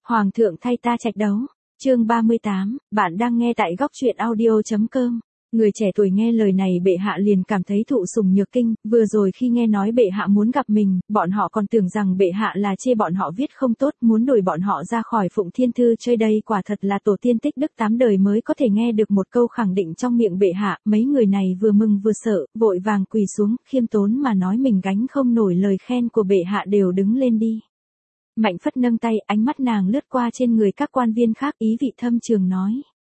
Hoàng thượng thay ta trạch đấu. Chương 38, bạn đang nghe tại góc truyện audio.com. Người trẻ tuổi nghe lời này bệ hạ liền cảm thấy thụ sủng nhược kinh, vừa rồi khi nghe nói bệ hạ muốn gặp mình, bọn họ còn tưởng rằng bệ hạ là chê bọn họ viết không tốt, muốn đuổi bọn họ ra khỏi Phụng Thiên Thư chơi đây, quả thật là tổ tiên tích đức 8 đời mới có thể nghe được một câu khẳng định trong miệng bệ hạ. Mấy người này vừa mừng vừa sợ, vội vàng quỳ xuống, khiêm tốn mà nói mình gánh không nổi lời khen của bệ hạ, đều đứng lên đi. Mạnh Phất nâng tay, ánh mắt nàng lướt qua trên người các quan viên khác, ý vị thâm trường nói: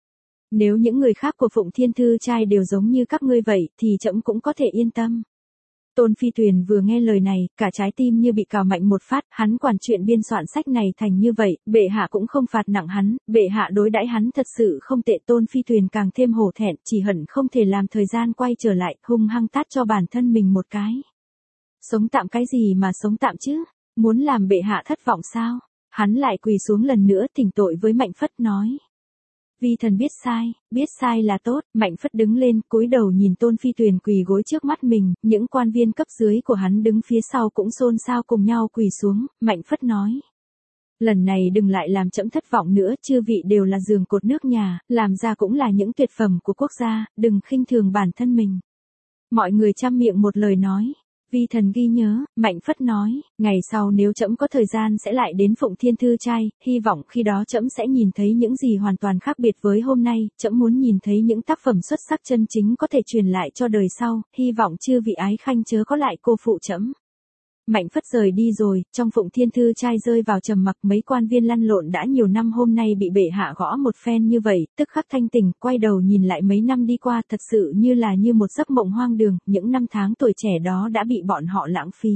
nếu những người khác của Phụng Thiên Thư trai đều giống như các ngươi vậy, thì trẫm cũng có thể yên tâm. Tôn Phi Tuyền vừa nghe lời này, cả trái tim như bị cào mạnh một phát, hắn quản chuyện biên soạn sách này thành như vậy, bệ hạ cũng không phạt nặng hắn, bệ hạ đối đãi hắn thật sự không tệ. Tôn Phi Tuyền càng thêm hổ thẹn, chỉ hận không thể làm thời gian quay trở lại, hung hăng tát cho bản thân mình một cái. Sống tạm cái gì mà sống tạm chứ? Muốn làm bệ hạ thất vọng sao? Hắn lại quỳ xuống lần nữa thỉnh tội với Mạnh Phất nói: vi thần biết sai là tốt. Mạnh Phất đứng lên, cúi đầu nhìn Tôn Phi Tuyền quỳ gối trước mắt mình, những quan viên cấp dưới của hắn đứng phía sau cũng xôn xao cùng nhau quỳ xuống. Mạnh Phất nói: lần này đừng lại làm trẫm thất vọng nữa, chư vị đều là giường cột nước nhà, làm ra cũng là những tuyệt phẩm của quốc gia, đừng khinh thường bản thân mình. Mọi người chăm miệng một lời nói: vi thần ghi nhớ. Mạnh Phất nói: ngày sau nếu trẫm có thời gian sẽ lại đến Phụng Thiên Thư trai, hy vọng khi đó trẫm sẽ nhìn thấy những gì hoàn toàn khác biệt với hôm nay, trẫm muốn nhìn thấy những tác phẩm xuất sắc chân chính có thể truyền lại cho đời sau, hy vọng chư vị ái khanh chớ có lại cô phụ trẫm. Mạnh Phất rời đi rồi, trong Phụng Thiên Thư trai rơi vào trầm mặc, mấy quan viên lăn lộn đã nhiều năm hôm nay bị bệ hạ gõ một phen như vậy, tức khắc thanh tỉnh, quay đầu nhìn lại mấy năm đi qua, thật sự như một giấc mộng hoang đường, những năm tháng tuổi trẻ đó đã bị bọn họ lãng phí.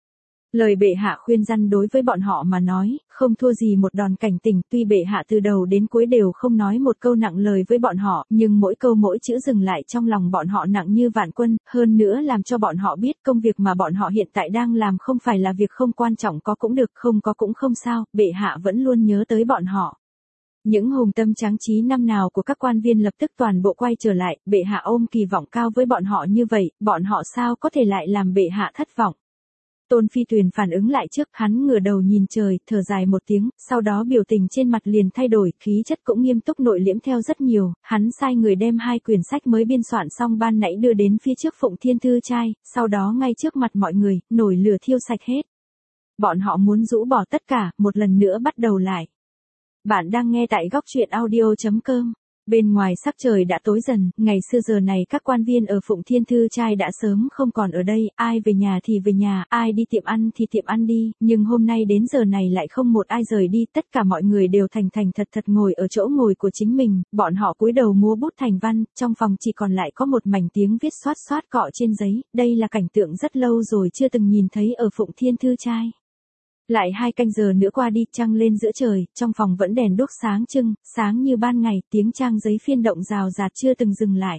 Lời bệ hạ khuyên răn đối với bọn họ mà nói, không thua gì một đòn cảnh tỉnh, tuy bệ hạ từ đầu đến cuối đều không nói một câu nặng lời với bọn họ, nhưng mỗi câu mỗi chữ dừng lại trong lòng bọn họ nặng như vạn quân, hơn nữa làm cho bọn họ biết công việc mà bọn họ hiện tại đang làm không phải là việc không quan trọng, có cũng được, không có cũng không sao, bệ hạ vẫn luôn nhớ tới bọn họ. Những hùng tâm tráng trí năm nào của các quan viên lập tức toàn bộ quay trở lại, bệ hạ ôm kỳ vọng cao với bọn họ như vậy, bọn họ sao có thể lại làm bệ hạ thất vọng. Tôn Phi Tuyền phản ứng lại trước, hắn ngửa đầu nhìn trời, thở dài một tiếng, sau đó biểu tình trên mặt liền thay đổi, khí chất cũng nghiêm túc nội liễm theo rất nhiều, hắn sai người đem 2 quyển sách mới biên soạn xong ban nãy đưa đến phía trước Phụng Thiên Thư trai, sau đó ngay trước mặt mọi người, nổi lửa thiêu sạch hết. Bọn họ muốn rũ bỏ tất cả, một lần nữa bắt đầu lại. Bạn đang nghe tại góc truyện audio.com. Bên ngoài sắc trời đã tối dần, ngày xưa giờ này các quan viên ở Phụng Thiên Thư trai đã sớm không còn ở đây, ai về nhà thì về nhà, ai đi tiệm ăn thì tiệm ăn đi, nhưng hôm nay đến giờ này lại không một ai rời đi, tất cả mọi người đều thành thật ngồi ở chỗ ngồi của chính mình, bọn họ cúi đầu múa bút thành văn, trong phòng chỉ còn lại có một mảnh tiếng viết xoát xoát cọ trên giấy, đây là cảnh tượng rất lâu rồi chưa từng nhìn thấy ở Phụng Thiên Thư trai. Lại 2 canh giờ nữa qua đi, trăng lên giữa trời, trong phòng vẫn đèn đuốc sáng trưng, sáng như ban ngày, tiếng trang giấy phiên động rào rạt chưa từng dừng lại.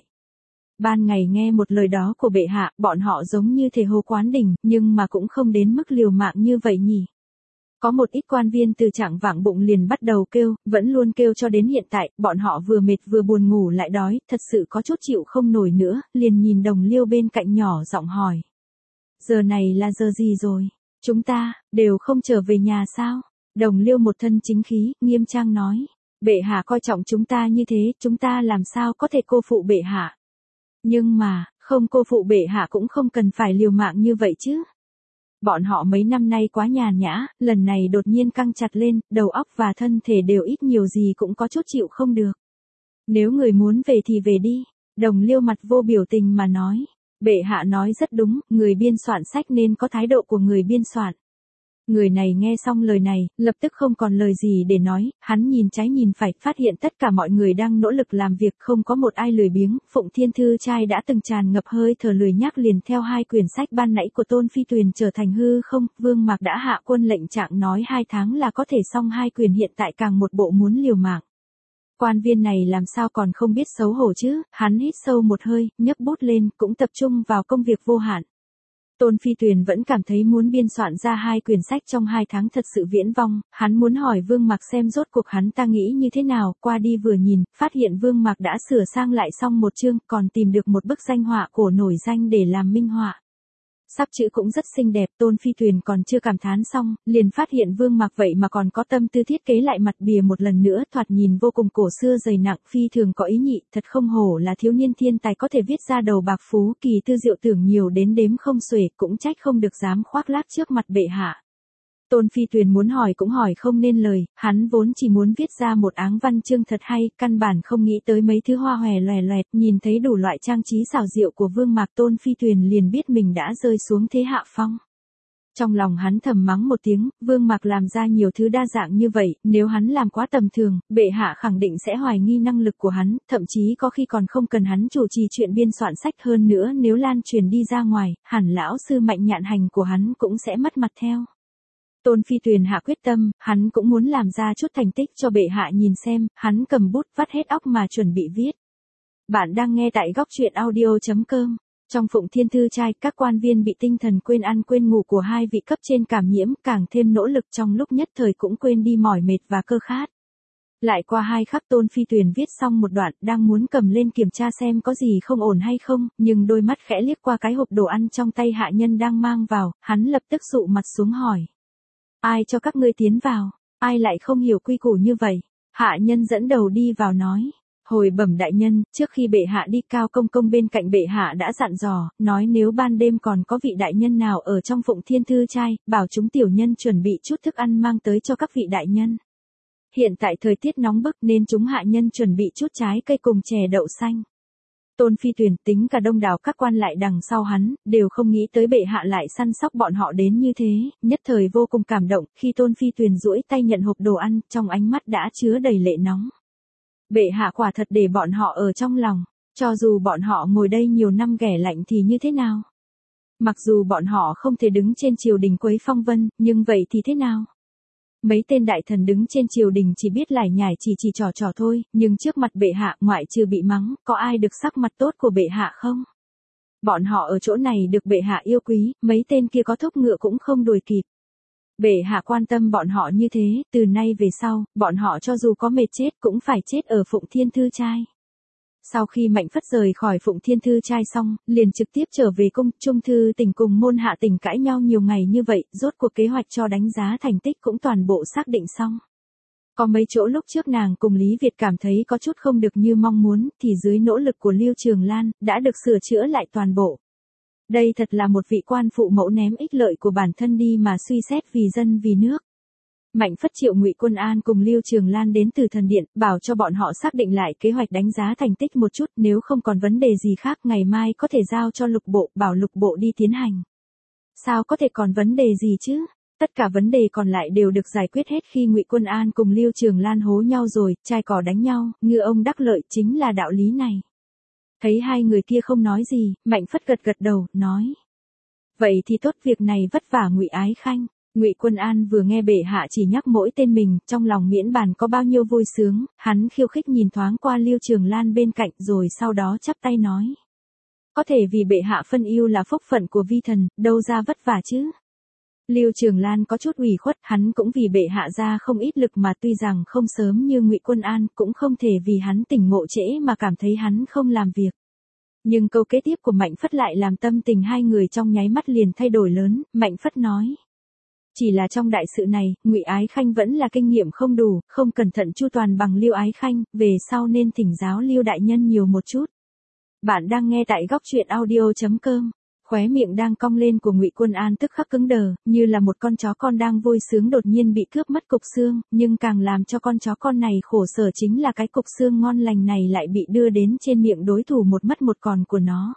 Ban ngày nghe một lời đó của bệ hạ, bọn họ giống như thể hồ quán đỉnh, nhưng mà cũng không đến mức liều mạng như vậy nhỉ. Có một ít quan viên từ trạng vạng bụng liền bắt đầu kêu, vẫn luôn kêu cho đến hiện tại, bọn họ vừa mệt vừa buồn ngủ lại đói, thật sự có chút chịu không nổi nữa, liền nhìn Đồng Liêu bên cạnh nhỏ giọng hỏi: giờ này là giờ gì rồi? Chúng ta, đều không trở về nhà sao? Đồng Liêu một thân chính khí, nghiêm trang nói: bệ hạ coi trọng chúng ta như thế, chúng ta làm sao có thể cô phụ bệ hạ? Nhưng mà, không cô phụ bệ hạ cũng không cần phải liều mạng như vậy chứ. Bọn họ mấy năm nay quá nhàn nhã, lần này đột nhiên căng chặt lên, đầu óc và thân thể đều ít nhiều gì cũng có chút chịu không được. Nếu người muốn về thì về đi. Đồng Liêu mặt vô biểu tình mà nói: bệ hạ nói rất đúng, người biên soạn sách nên có thái độ của người biên soạn. Người này nghe xong lời này, lập tức không còn lời gì để nói, hắn nhìn trái nhìn phải, phát hiện tất cả mọi người đang nỗ lực làm việc, không có một ai lười biếng. Phụng Thiên Thư trai đã từng tràn ngập hơi thở lười nhác, liền theo 2 quyển sách ban nãy của Tôn Phi Tuyền trở thành hư không. Vương Mạc đã hạ quân lệnh trạng nói 2 tháng là có thể xong 2 quyển, hiện tại càng một bộ muốn liều mạng. Quan viên này làm sao còn không biết xấu hổ chứ, hắn hít sâu một hơi, nhấc bút lên, cũng tập trung vào công việc vô hạn. Tôn Phi Tuyền vẫn cảm thấy muốn biên soạn ra 2 quyển sách trong 2 tháng thật sự viễn vông, hắn muốn hỏi Vương Mạc xem rốt cuộc hắn ta nghĩ như thế nào, qua đi vừa nhìn, phát hiện Vương Mạc đã sửa sang lại xong một chương, còn tìm được một bức danh họa cổ nổi danh để làm minh họa. Sắp chữ cũng rất xinh đẹp, Tôn Phi Tuyền còn chưa cảm thán xong, liền phát hiện Vương Mạc vậy mà còn có tâm tư thiết kế lại mặt bìa một lần nữa, thoạt nhìn vô cùng cổ xưa dày nặng, phi thường có ý nhị, thật không hổ là thiếu niên thiên tài có thể viết ra đầu bạc phú, kỳ tư diệu tưởng nhiều đến đếm không xuể, cũng trách không được dám khoác lác trước mặt bệ hạ. Tôn Phi Tuyền muốn hỏi cũng hỏi không nên lời, hắn vốn chỉ muốn viết ra một áng văn chương thật hay, căn bản không nghĩ tới mấy thứ hoa hòe loè loẹt, nhìn thấy đủ loại trang trí xảo diệu của Vương Mạc, Tôn Phi Tuyền liền biết mình đã rơi xuống thế hạ phong. Trong lòng hắn thầm mắng một tiếng, Vương Mạc làm ra nhiều thứ đa dạng như vậy, nếu hắn làm quá tầm thường, bệ hạ khẳng định sẽ hoài nghi năng lực của hắn, thậm chí có khi còn không cần hắn chủ trì chuyện biên soạn sách, hơn nữa nếu lan truyền đi ra ngoài, hẳn lão sư Mạnh Nhạn Hành của hắn cũng sẽ mất mặt theo. Tôn Phi Tuyền hạ quyết tâm, hắn cũng muốn làm ra chút thành tích cho bệ hạ nhìn xem, hắn cầm bút vắt hết óc mà chuẩn bị viết. Bạn đang nghe tại góc truyện audio.com. Trong Phụng Thiên Thư Trai, các quan viên bị tinh thần quên ăn quên ngủ của hai vị cấp trên cảm nhiễm, càng thêm nỗ lực trong lúc nhất thời cũng quên đi mỏi mệt và cơ khát. Lại qua 2 khắc Tôn Phi Tuyền viết xong một đoạn, đang muốn cầm lên kiểm tra xem có gì không ổn hay không, nhưng đôi mắt khẽ liếc qua cái hộp đồ ăn trong tay hạ nhân đang mang vào, hắn lập tức dụ mặt xuống hỏi. Ai cho các ngươi tiến vào? Ai lại không hiểu quy củ như vậy? Hạ nhân dẫn đầu đi vào nói. Hồi bẩm đại nhân, trước khi bệ hạ đi, Cao công công bên cạnh bệ hạ đã dặn dò, nói nếu ban đêm còn có vị đại nhân nào ở trong Phụng Thiên Thư Trai, bảo chúng tiểu nhân chuẩn bị chút thức ăn mang tới cho các vị đại nhân. Hiện tại thời tiết nóng bức nên chúng hạ nhân chuẩn bị chút trái cây cùng chè đậu xanh. Tôn Phi Tuyền tính cả đông đảo các quan lại đằng sau hắn, đều không nghĩ tới bệ hạ lại săn sóc bọn họ đến như thế, nhất thời vô cùng cảm động, khi Tôn Phi Tuyền duỗi tay nhận hộp đồ ăn, trong ánh mắt đã chứa đầy lệ nóng. Bệ hạ quả thật để bọn họ ở trong lòng, cho dù bọn họ ngồi đây nhiều năm ghẻ lạnh thì như thế nào? Mặc dù bọn họ không thể đứng trên triều đình quấy phong vân, nhưng vậy thì thế nào? Mấy tên đại thần đứng trên triều đình chỉ biết lải nhải chỉ trò thôi, nhưng trước mặt bệ hạ ngoại trừ bị mắng, có ai được sắc mặt tốt của bệ hạ không? Bọn họ ở chỗ này được bệ hạ yêu quý, mấy tên kia có thúc ngựa cũng không đuổi kịp. Bệ hạ quan tâm bọn họ như thế, từ nay về sau, bọn họ cho dù có mệt chết cũng phải chết ở Phụng Thiên Thư Trai. Sau khi Mạnh Phất rời khỏi Phụng Thiên Thư Trai xong, liền trực tiếp trở về cung, Trung Thư Tỉnh cùng Môn Hạ Tỉnh cãi nhau nhiều ngày như vậy, rốt cuộc kế hoạch cho đánh giá thành tích cũng toàn bộ xác định xong. Có mấy chỗ lúc trước nàng cùng Lý Việt cảm thấy có chút không được như mong muốn, thì dưới nỗ lực của Lưu Trường Lan, đã được sửa chữa lại toàn bộ. Đây thật là một vị quan phụ mẫu ném ích lợi của bản thân đi mà suy xét vì dân vì nước. Mạnh Phất triệu Ngụy Quân An cùng Lưu Trường Lan đến từ thần điện, bảo cho bọn họ xác định lại kế hoạch đánh giá thành tích một chút, nếu không còn vấn đề gì khác ngày mai có thể giao cho Lục Bộ, bảo Lục Bộ đi tiến hành. Sao có thể còn vấn đề gì chứ? Tất cả vấn đề còn lại đều được giải quyết hết khi Ngụy Quân An cùng Lưu Trường Lan hố nhau rồi, trai cỏ đánh nhau, ngư ông đắc lợi, chính là đạo lý này. Thấy hai người kia không nói gì, Mạnh Phất gật gật đầu, nói. Vậy thì tốt, việc này vất vả Ngụy Ái Khanh. Ngụy Quân An vừa nghe bệ hạ chỉ nhắc mỗi tên mình, trong lòng miễn bàn có bao nhiêu vui sướng, hắn khiêu khích nhìn thoáng qua Lưu Trường Lan bên cạnh rồi sau đó chắp tay nói. Có thể vì bệ hạ phân ưu là phúc phận của vi thần, đâu ra vất vả chứ. Lưu Trường Lan có chút ủy khuất, hắn cũng vì bệ hạ ra không ít lực mà tuy rằng không sớm như Ngụy Quân An, cũng không thể vì hắn tỉnh ngộ trễ mà cảm thấy hắn không làm việc. Nhưng câu kế tiếp của Mạnh Phất lại làm tâm tình hai người trong nháy mắt liền thay đổi lớn, Mạnh Phất nói. Chỉ là trong đại sự này, Ngụy Ái Khanh vẫn là kinh nghiệm không đủ, không cẩn thận chu toàn bằng Lưu Ái Khanh, về sau nên thỉnh giáo Lưu đại nhân nhiều một chút. Bạn đang nghe tại góc truyện audio.com. Khóe miệng đang cong lên của Ngụy Quân An tức khắc cứng đờ, như là một con chó con đang vui sướng đột nhiên bị cướp mất cục xương, nhưng càng làm cho con chó con này khổ sở chính là cái cục xương ngon lành này lại bị đưa đến trên miệng đối thủ một mất một còn của nó.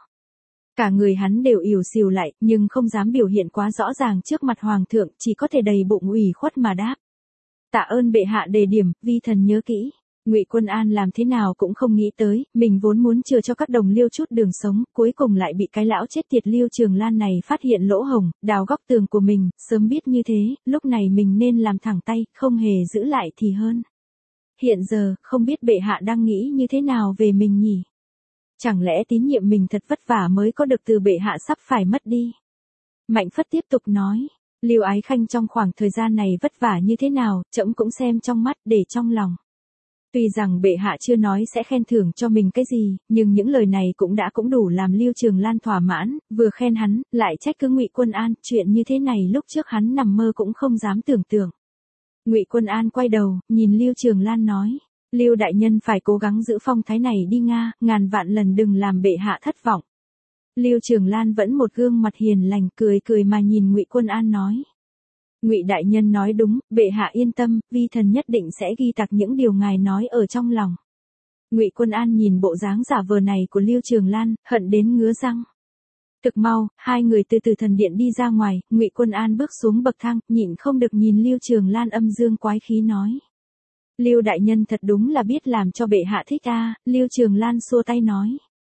Cả người hắn đều ỉu xìu lại, nhưng không dám biểu hiện quá rõ ràng trước mặt hoàng thượng, chỉ có thể đầy bụng ủy khuất mà đáp. Tạ ơn bệ hạ đề điểm, vi thần nhớ kỹ. Ngụy Quân An làm thế nào cũng không nghĩ tới, mình vốn muốn chừa cho các đồng Liêu chút đường sống, cuối cùng lại bị cái lão chết tiệt Lưu Trường Lan này phát hiện lỗ hổng, đào góc tường của mình, sớm biết như thế, lúc này mình nên làm thẳng tay, không hề giữ lại thì hơn. Hiện giờ, không biết bệ hạ đang nghĩ như thế nào về mình nhỉ? Chẳng lẽ tín nhiệm mình thật vất vả mới có được từ bệ hạ sắp phải mất đi? Mạnh Phất tiếp tục nói, Lưu Ái Khanh trong khoảng thời gian này vất vả như thế nào, trẫm cũng xem trong mắt, để trong lòng. Tuy rằng bệ hạ chưa nói sẽ khen thưởng cho mình cái gì, nhưng những lời này cũng đủ làm Lưu Trường Lan thỏa mãn, vừa khen hắn, lại trách cứ Ngụy Quân An, chuyện như thế này lúc trước hắn nằm mơ cũng không dám tưởng tượng. Ngụy Quân An quay đầu, nhìn Lưu Trường Lan nói, Lưu đại nhân phải cố gắng giữ phong thái này đi Nga, ngàn vạn lần đừng làm bệ hạ thất vọng. Lưu Trường Lan vẫn một gương mặt hiền lành, cười cười mà nhìn Ngụy Quân An nói. Ngụy đại nhân nói đúng, bệ hạ yên tâm, vi thần nhất định sẽ ghi tạc những điều ngài nói ở trong lòng. Ngụy Quân An nhìn bộ dáng giả vờ này của Lưu Trường Lan, hận đến ngứa răng. Thực mau, hai người từ từ thần điện đi ra ngoài, Ngụy Quân An bước xuống bậc thang, nhịn không được nhìn Lưu Trường Lan âm dương quái khí nói. Lưu đại nhân thật đúng là biết làm cho bệ hạ thích a. Lưu Trường Lan xua tay nói.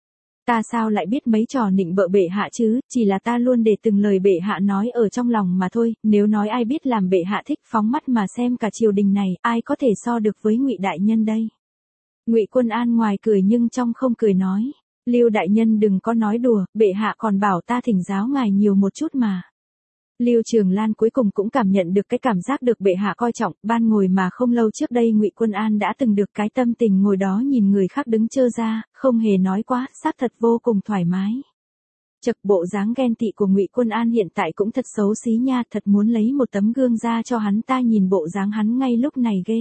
Ta sao lại biết mấy trò nịnh bợ bệ hạ chứ, chỉ là ta luôn để từng lời bệ hạ nói ở trong lòng mà thôi, nếu nói ai biết làm bệ hạ thích phóng mắt mà xem cả triều đình này, ai có thể so được với Ngụy đại nhân đây. Ngụy Quân An ngoài cười nhưng trong không cười nói, Lưu đại nhân đừng có nói đùa, bệ hạ còn bảo ta thỉnh giáo ngài nhiều một chút mà. Lưu Trường Lan cuối cùng cũng cảm nhận được cái cảm giác được bệ hạ coi trọng, ban ngồi mà không lâu trước đây Ngụy Quân An đã từng được cái tâm tình ngồi đó nhìn người khác đứng chơ ra, không hề nói quá, xác thật vô cùng thoải mái. Chật, bộ dáng ghen tị của Ngụy Quân An hiện tại cũng thật xấu xí nha, thật muốn lấy một tấm gương ra cho hắn ta nhìn bộ dáng hắn ngay lúc này ghê.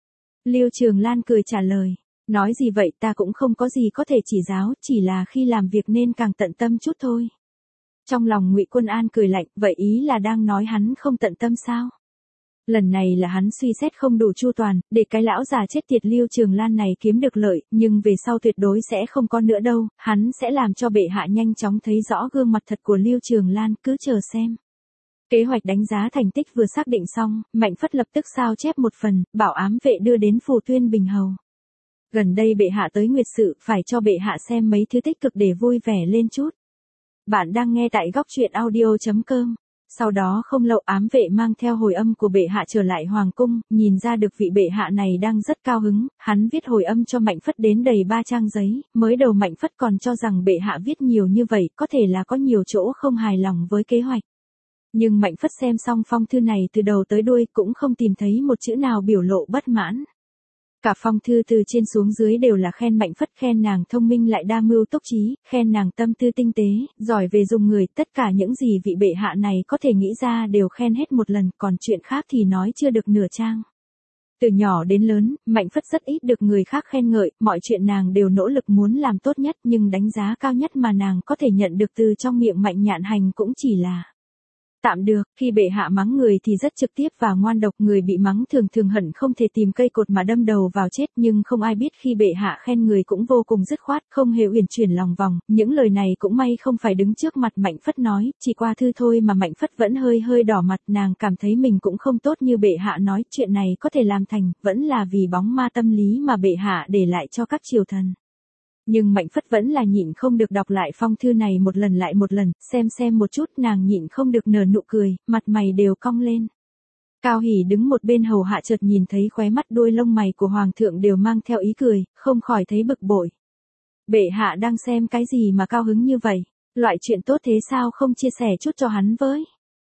Lưu Trường Lan cười trả lời, nói gì vậy, ta cũng không có gì có thể chỉ giáo, chỉ là khi làm việc nên càng tận tâm chút thôi. Trong lòng Ngụy Quân An cười lạnh, vậy ý là đang nói hắn không tận tâm sao? Lần này là hắn suy xét không đủ chu toàn, để cái lão già chết tiệt Lưu Trường Lan này kiếm được lợi, nhưng về sau tuyệt đối sẽ không có nữa đâu, hắn sẽ làm cho bệ hạ nhanh chóng thấy rõ gương mặt thật của Lưu Trường Lan, cứ chờ xem. Kế hoạch đánh giá thành tích vừa xác định xong, Mạnh Phất lập tức sao chép một phần, bảo ám vệ đưa đến Phù Tuyên Bình Hầu. Gần đây bệ hạ tới nguyệt sự, phải cho bệ hạ xem mấy thứ tích cực để vui vẻ lên chút. Bạn đang nghe tại góc truyện audio.com. Sau đó không lâu ám vệ mang theo hồi âm của bệ hạ trở lại hoàng cung, nhìn ra được vị bệ hạ này đang rất cao hứng, hắn viết hồi âm cho Mạnh Phất đến đầy 3 trang giấy, mới đầu Mạnh Phất còn cho rằng bệ hạ viết nhiều như vậy, có thể là có nhiều chỗ không hài lòng với kế hoạch. Nhưng Mạnh Phất xem xong phong thư này từ đầu tới đuôi cũng không tìm thấy một chữ nào biểu lộ bất mãn. Cả phong thư từ trên xuống dưới đều là khen Mạnh Phất, khen nàng thông minh lại đa mưu túc trí, khen nàng tâm tư tinh tế, giỏi về dùng người, tất cả những gì vị bệ hạ này có thể nghĩ ra đều khen hết một lần, còn chuyện khác thì nói chưa được nửa trang. Từ nhỏ đến lớn, Mạnh Phất rất ít được người khác khen ngợi, mọi chuyện nàng đều nỗ lực muốn làm tốt nhất, nhưng đánh giá cao nhất mà nàng có thể nhận được từ trong miệng Mạnh Nhạn Hành cũng chỉ là tạm được. Khi bệ hạ mắng người thì rất trực tiếp và ngoan độc, người bị mắng thường thường hận không thể tìm cây cột mà đâm đầu vào chết, nhưng không ai biết khi bệ hạ khen người cũng vô cùng dứt khoát, không hề uyển chuyển lòng vòng. Những lời này cũng may không phải đứng trước mặt Mạnh Phất nói, chỉ qua thư thôi mà Mạnh Phất vẫn hơi đỏ mặt, nàng cảm thấy mình cũng không tốt như bệ hạ nói, chuyện này có thể làm thành, vẫn là vì bóng ma tâm lý mà bệ hạ để lại cho các triều thần. Nhưng Mạnh Phất vẫn là nhịn không được đọc lại phong thư này một lần lại một lần, xem một chút, nàng nhịn không được nở nụ cười, mặt mày đều cong lên. Cao Hỷ đứng một bên hầu hạ chợt nhìn thấy khóe mắt đuôi lông mày của hoàng thượng đều mang theo ý cười, không khỏi thấy bực bội. Bệ hạ đang xem cái gì mà cao hứng như vậy, loại chuyện tốt thế sao không chia sẻ chút cho hắn với.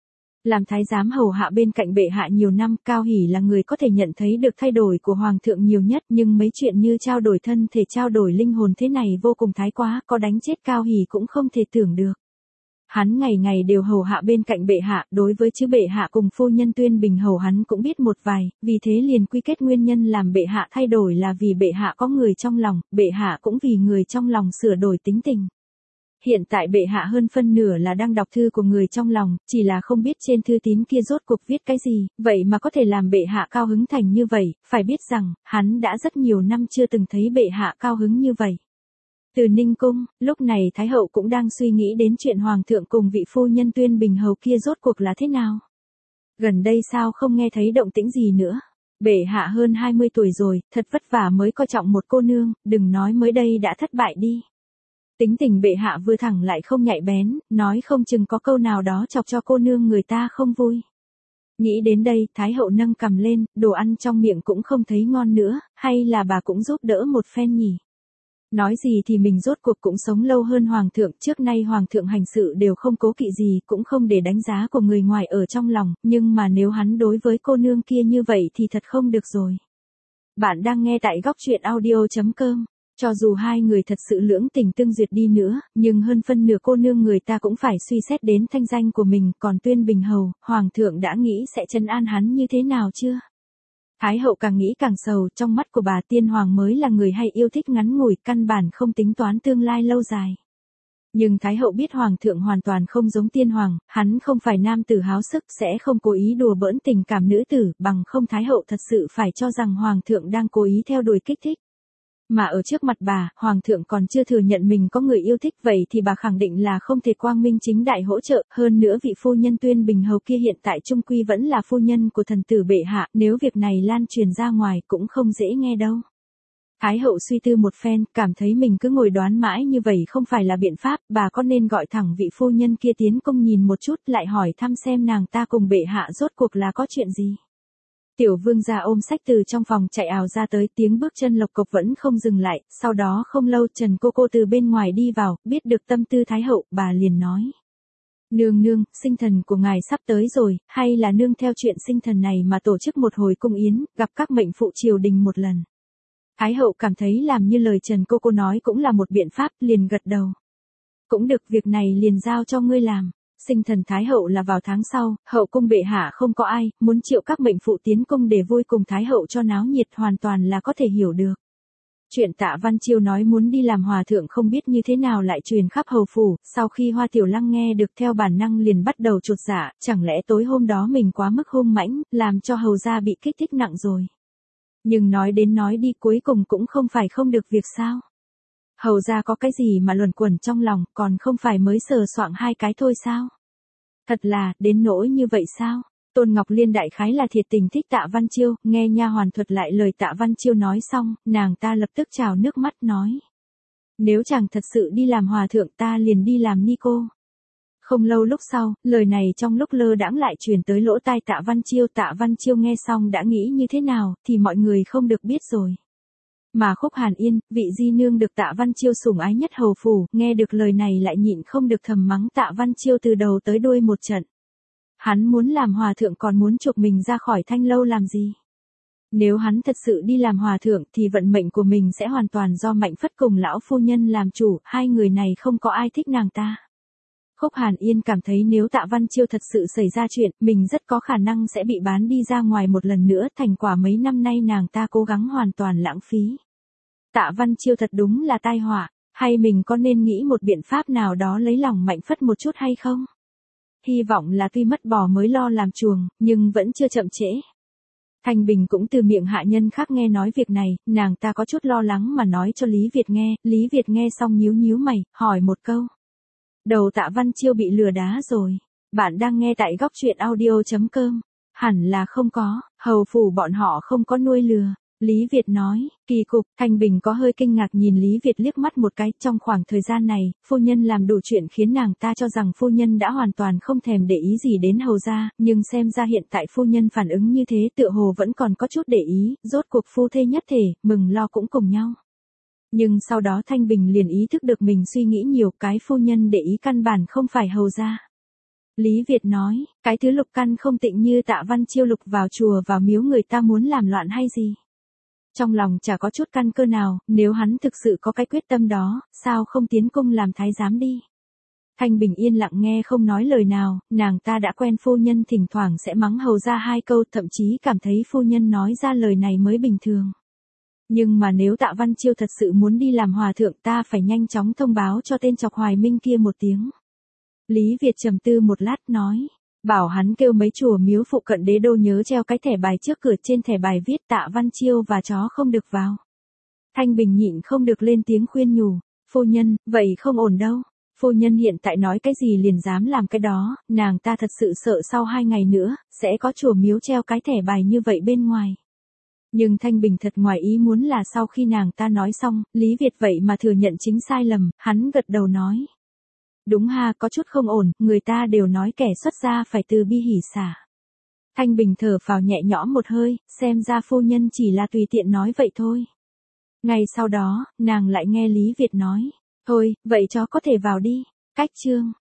Làm thái giám hầu hạ bên cạnh bệ hạ nhiều năm, Cao Hỷ là người có thể nhận thấy được thay đổi của hoàng thượng nhiều nhất, nhưng mấy chuyện như trao đổi thân thể, trao đổi linh hồn thế này vô cùng thái quá, có đánh chết Cao Hỷ cũng không thể tưởng được. Hắn ngày ngày đều hầu hạ bên cạnh bệ hạ, đối với chữ bệ hạ cùng phu nhân Tuyên Bình Hầu hắn cũng biết một vài, vì thế liền quy kết nguyên nhân làm bệ hạ thay đổi là vì bệ hạ có người trong lòng, bệ hạ cũng vì người trong lòng sửa đổi tính tình. Hiện tại bệ hạ hơn phân nửa là đang đọc thư của người trong lòng, chỉ là không biết trên thư tín kia rốt cuộc viết cái gì, vậy mà có thể làm bệ hạ cao hứng thành như vậy, phải biết rằng, hắn đã rất nhiều năm chưa từng thấy bệ hạ cao hứng như vậy. Từ Ninh Cung, lúc này Thái Hậu cũng đang suy nghĩ đến chuyện Hoàng thượng cùng vị phu nhân Tuyên Bình Hầu kia rốt cuộc là thế nào. Gần đây sao không nghe thấy động tĩnh gì nữa. Bệ hạ hơn 20 tuổi rồi, thật vất vả mới coi trọng một cô nương, đừng nói mới đây đã thất bại đi. Tính tình bệ hạ vừa thẳng lại không nhạy bén, nói không chừng có câu nào đó chọc cho cô nương người ta không vui. Nghĩ đến đây, Thái Hậu nâng cằm lên, đồ ăn trong miệng cũng không thấy ngon nữa, hay là bà cũng giúp đỡ một phen nhỉ. Nói gì thì mình rốt cuộc cũng sống lâu hơn Hoàng thượng, trước nay Hoàng thượng hành sự đều không cố kỵ gì, cũng không để đánh giá của người ngoài ở trong lòng, nhưng mà nếu hắn đối với cô nương kia như vậy thì thật không được rồi. Bạn đang nghe tại góc chuyện audio.com. Cho dù hai người thật sự lưỡng tình tương duyệt đi nữa, nhưng hơn phân nửa cô nương người ta cũng phải suy xét đến thanh danh của mình, còn Tuyên Bình Hầu, Hoàng thượng đã nghĩ sẽ trấn an hắn như thế nào chưa? Thái hậu càng nghĩ càng sầu, trong mắt của bà Tiên Hoàng mới là người hay yêu thích ngắn ngủi, căn bản không tính toán tương lai lâu dài. Nhưng Thái hậu biết Hoàng thượng hoàn toàn không giống Tiên Hoàng, hắn không phải nam tử háo sức, sẽ không cố ý đùa bỡn tình cảm nữ tử, bằng không Thái hậu thật sự phải cho rằng Hoàng thượng đang cố ý theo đuổi kích thích. Mà ở trước mặt bà, Hoàng thượng còn chưa thừa nhận mình có người yêu thích, vậy thì bà khẳng định là không thể quang minh chính đại hỗ trợ, hơn nữa vị phu nhân Tuyên Bình Hầu kia hiện tại trung quy vẫn là phu nhân của thần tử bệ hạ, nếu việc này lan truyền ra ngoài cũng không dễ nghe đâu. Thái hậu suy tư một phen, cảm thấy mình cứ ngồi đoán mãi như vậy không phải là biện pháp, bà có nên gọi thẳng vị phu nhân kia tiến công nhìn một chút, lại hỏi thăm xem nàng ta cùng bệ hạ rốt cuộc là có chuyện gì. Tiểu vương gia ôm sách từ trong phòng chạy ào ra tới, tiếng bước chân lộc cộc vẫn không dừng lại, sau đó không lâu Trần cô từ bên ngoài đi vào, biết được tâm tư Thái hậu, bà liền nói. Nương nương, sinh thần của ngài sắp tới rồi, hay là nương theo chuyện sinh thần này mà tổ chức một hồi cung yến, gặp các mệnh phụ triều đình một lần. Thái hậu cảm thấy làm như lời Trần cô nói cũng là một biện pháp, liền gật đầu. Cũng được, việc này liền giao cho ngươi làm. Sinh thần Thái hậu là vào tháng sau, hậu cung bệ hạ không có ai, muốn triệu các mệnh phụ tiến cung để vui cùng Thái hậu cho náo nhiệt hoàn toàn là có thể hiểu được. Chuyện Tạ Văn Chiêu nói muốn đi làm hòa thượng không biết như thế nào lại truyền khắp hầu phủ, sau khi Hoa Tiểu Lăng nghe được theo bản năng liền bắt đầu chột dạ, chẳng lẽ tối hôm đó mình quá mức hung mãnh, làm cho hầu gia bị kích thích nặng rồi. Nhưng nói đến nói đi cuối cùng cũng không phải không được việc sao. Hầu gia có cái gì mà luẩn quẩn trong lòng, còn không phải mới sờ soạng hai cái thôi sao? Thật là, đến nỗi như vậy sao? Tôn Ngọc Liên đại khái là thiệt tình thích Tạ Văn Chiêu, nghe nha hoàn thuật lại lời Tạ Văn Chiêu nói xong, nàng ta lập tức trào nước mắt nói. Nếu chàng thật sự đi làm hòa thượng ta liền đi làm ni cô. Không lâu lúc sau, lời này trong lúc lơ đãng lại truyền tới lỗ tai Tạ Văn Chiêu nghe xong đã nghĩ như thế nào, thì mọi người không được biết rồi. Mà Khúc Hàn Yên, vị di nương được Tạ Văn Chiêu sủng ái nhất hầu phủ, nghe được lời này lại nhịn không được thầm mắng Tạ Văn Chiêu từ đầu tới đuôi một trận. Hắn muốn làm hòa thượng còn muốn chuộc mình ra khỏi Thanh Lâu làm gì? Nếu hắn thật sự đi làm hòa thượng thì vận mệnh của mình sẽ hoàn toàn do Mạnh Phất cùng lão phu nhân làm chủ, hai người này không có ai thích nàng ta. Khúc Hàn Yên cảm thấy nếu Tạ Văn Chiêu thật sự xảy ra chuyện, mình rất có khả năng sẽ bị bán đi ra ngoài một lần nữa, thành quả mấy năm nay nàng ta cố gắng hoàn toàn lãng phí. Tạ Văn Chiêu thật đúng là tai họa, hay mình có nên nghĩ một biện pháp nào đó lấy lòng Mạnh Phất một chút hay không? Hy vọng là tuy mất bò mới lo làm chuồng, nhưng vẫn chưa chậm trễ. Thanh Bình cũng từ miệng hạ nhân khác nghe nói việc này, nàng ta có chút lo lắng mà nói cho Lý Việt nghe, Lý Việt nghe xong nhíu nhíu mày, hỏi một câu. Đầu Tạ Văn Chiêu bị lừa đá rồi. Bạn đang nghe tại góc chuyện audio.com. Hẳn là không có, hầu phủ bọn họ không có nuôi lừa. Lý Việt nói, kỳ cục. Thanh Bình có hơi kinh ngạc nhìn Lý Việt liếc mắt một cái, trong khoảng thời gian này, phu nhân làm đủ chuyện khiến nàng ta cho rằng phu nhân đã hoàn toàn không thèm để ý gì đến hầu gia, nhưng xem ra hiện tại phu nhân phản ứng như thế tựa hồ vẫn còn có chút để ý, rốt cuộc phu thê nhất thể, mừng lo cũng cùng nhau. Nhưng sau đó Thanh Bình liền ý thức được mình suy nghĩ nhiều, cái phu nhân để ý căn bản không phải hầu gia. Lý Việt nói, cái thứ lục căn không tịnh như Tạ Văn Chiêu lục vào chùa vào miếu người ta muốn làm loạn hay gì. Trong lòng chả có chút căn cơ nào, nếu hắn thực sự có cái quyết tâm đó, sao không tiến cung làm thái giám đi. Thanh Bình yên lặng nghe không nói lời nào, nàng ta đã quen phu nhân thỉnh thoảng sẽ mắng hầu ra hai câu, thậm chí cảm thấy phu nhân nói ra lời này mới bình thường. Nhưng mà nếu Tạ Văn Chiêu thật sự muốn đi làm hòa thượng ta phải nhanh chóng thông báo cho tên chọc Hoài Minh kia một tiếng. Lý Việt trầm tư một lát nói. Bảo hắn kêu mấy chùa miếu phụ cận đế đô nhớ treo cái thẻ bài trước cửa, trên thẻ bài viết Tạ Văn Chiêu và chó không được vào. Thanh Bình nhịn không được lên tiếng khuyên nhủ. Phu nhân, vậy không ổn đâu. Phu nhân hiện tại nói cái gì liền dám làm cái đó, nàng ta thật sự sợ sau 2 ngày nữa, sẽ có chùa miếu treo cái thẻ bài như vậy bên ngoài. Nhưng Thanh Bình thật ngoài ý muốn là sau khi nàng ta nói xong, Lý Việt vậy mà thừa nhận chính sai lầm, hắn gật đầu nói. Đúng ha, có chút không ổn, người ta đều nói kẻ xuất gia phải từ bi hỷ xả. Thanh Bình thở phào nhẹ nhõm một hơi, xem ra phu nhân chỉ là tùy tiện nói vậy thôi. Ngay sau đó, nàng lại nghe Lý Việt nói, thôi, vậy chó có thể vào đi. Cách chương